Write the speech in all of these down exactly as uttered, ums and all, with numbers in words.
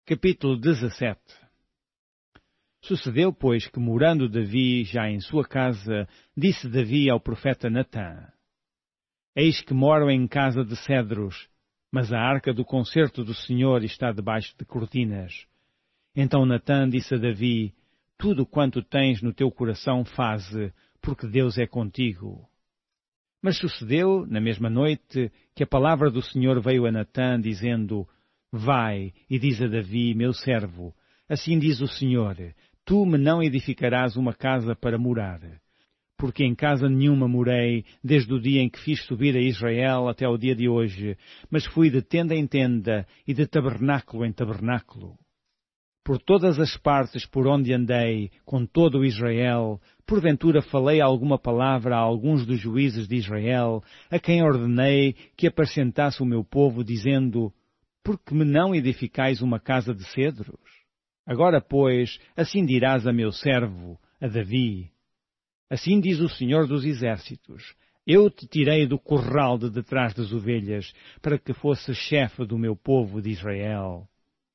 Capítulo dezassete. Sucedeu, pois, que, morando Davi já em sua casa, disse Davi ao profeta Natã: Eis que moro em casa de cedros, mas a arca do concerto do Senhor está debaixo de cortinas. Então Natã disse a Davi: Tudo quanto tens no teu coração faze, porque Deus é contigo. Mas sucedeu, na mesma noite, que a palavra do Senhor veio a Natã, dizendo: Vai e diz a Davi, meu servo, assim diz o Senhor, tu me não edificarás uma casa para morar. Porque em casa nenhuma morei, desde o dia em que fiz subir a Israel até o dia de hoje, mas fui de tenda em tenda e de tabernáculo em tabernáculo. Por todas as partes por onde andei, com todo o Israel, porventura falei alguma palavra a alguns dos juízes de Israel, a quem ordenei que apacentasse o meu povo, dizendo: Por que me não edificais uma casa de cedros? Agora, pois, assim dirás a meu servo, a Davi: Assim diz o Senhor dos Exércitos: Eu te tirei do curral de detrás das ovelhas, para que fosses chefe do meu povo de Israel.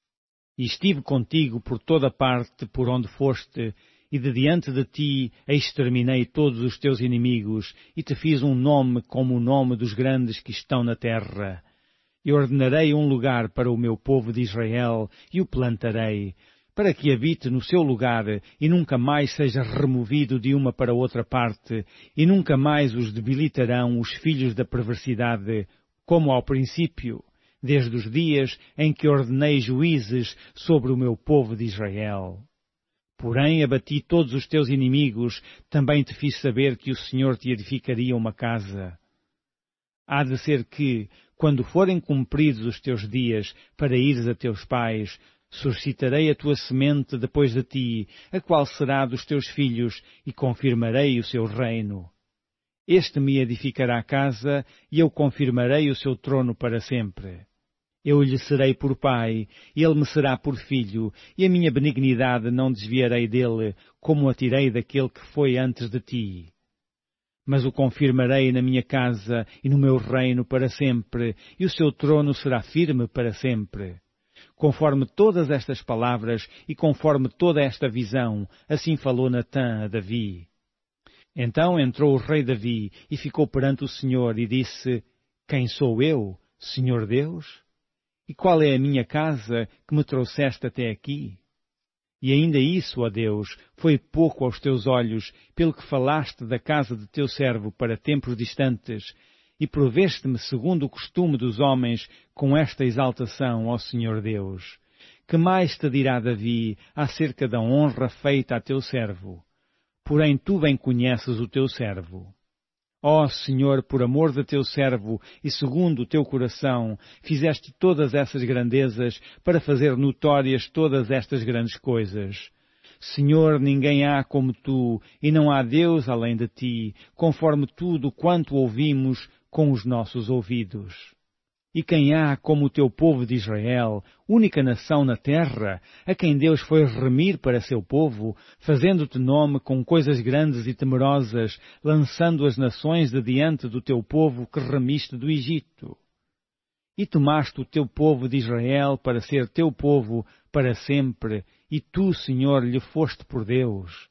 E estive contigo por toda parte por onde foste, e de diante de ti exterminei todos os teus inimigos, e te fiz um nome como o nome dos grandes que estão na terra. E ordenarei um lugar para o meu povo de Israel, e o plantarei, para que habite no seu lugar, e nunca mais seja removido de uma para outra parte, e nunca mais os debilitarão os filhos da perversidade, como ao princípio, desde os dias em que ordenei juízes sobre o meu povo de Israel. Porém abati todos os teus inimigos, também te fiz saber que o Senhor te edificaria uma casa. Há de ser que, quando forem cumpridos os teus dias para ires a teus pais, suscitarei a tua semente depois de ti, a qual será dos teus filhos, e confirmarei o seu reino. Este me edificará a casa, e eu confirmarei o seu trono para sempre. Eu lhe serei por pai, e ele me será por filho, e a minha benignidade não desviarei dele, como a tirei daquele que foi antes de ti. Mas o confirmarei na minha casa e no meu reino para sempre, e o seu trono será firme para sempre. Conforme todas estas palavras e conforme toda esta visão, assim falou Natã a Davi. Então entrou o rei Davi e ficou perante o Senhor e disse: Quem sou eu, Senhor Deus? E qual é a minha casa que me trouxeste até aqui? E ainda isso, ó Deus, foi pouco aos teus olhos, pelo que falaste da casa de teu servo para tempos distantes, e proveste-me segundo o costume dos homens com esta exaltação, ó Senhor Deus. Que mais te dirá Davi acerca da honra feita a teu servo? Porém tu bem conheces o teu servo. Ó Senhor, por amor de teu servo e segundo o teu coração, fizeste todas essas grandezas para fazer notórias todas estas grandes coisas. Senhor, ninguém há como tu, e não há Deus além de ti, conforme tudo quanto ouvimos com os nossos ouvidos. E quem há como o teu povo de Israel, única nação na terra, a quem Deus foi remir para seu povo, fazendo-te nome com coisas grandes e temerosas, lançando as nações de diante do teu povo que remiste do Egito. E tomaste o teu povo de Israel para ser teu povo para sempre, e tu, Senhor, lhe foste por Deus.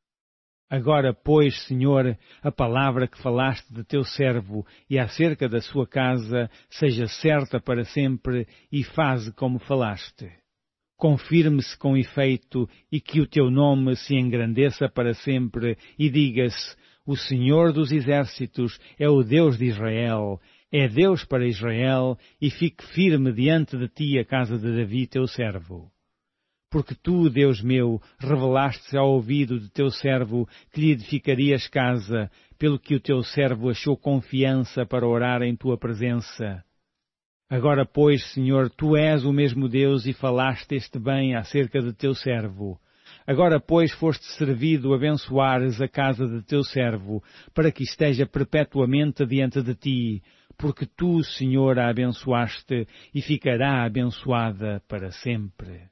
Agora, pois, Senhor, a palavra que falaste de teu servo e acerca da sua casa seja certa para sempre e faze como falaste. Confirme-se com efeito e que o teu nome se engrandeça para sempre e diga-se: o Senhor dos Exércitos é o Deus de Israel, é Deus para Israel, e fique firme diante de ti a casa de Davi teu servo. Porque tu, Deus meu, revelaste ao ouvido de teu servo que lhe edificarias casa, pelo que o teu servo achou confiança para orar em tua presença. Agora, pois, Senhor, tu és o mesmo Deus e falaste este bem acerca de teu servo. Agora, pois, foste servido abençoares a casa de teu servo, para que esteja perpetuamente diante de ti, porque tu, Senhor, a abençoaste e ficará abençoada para sempre.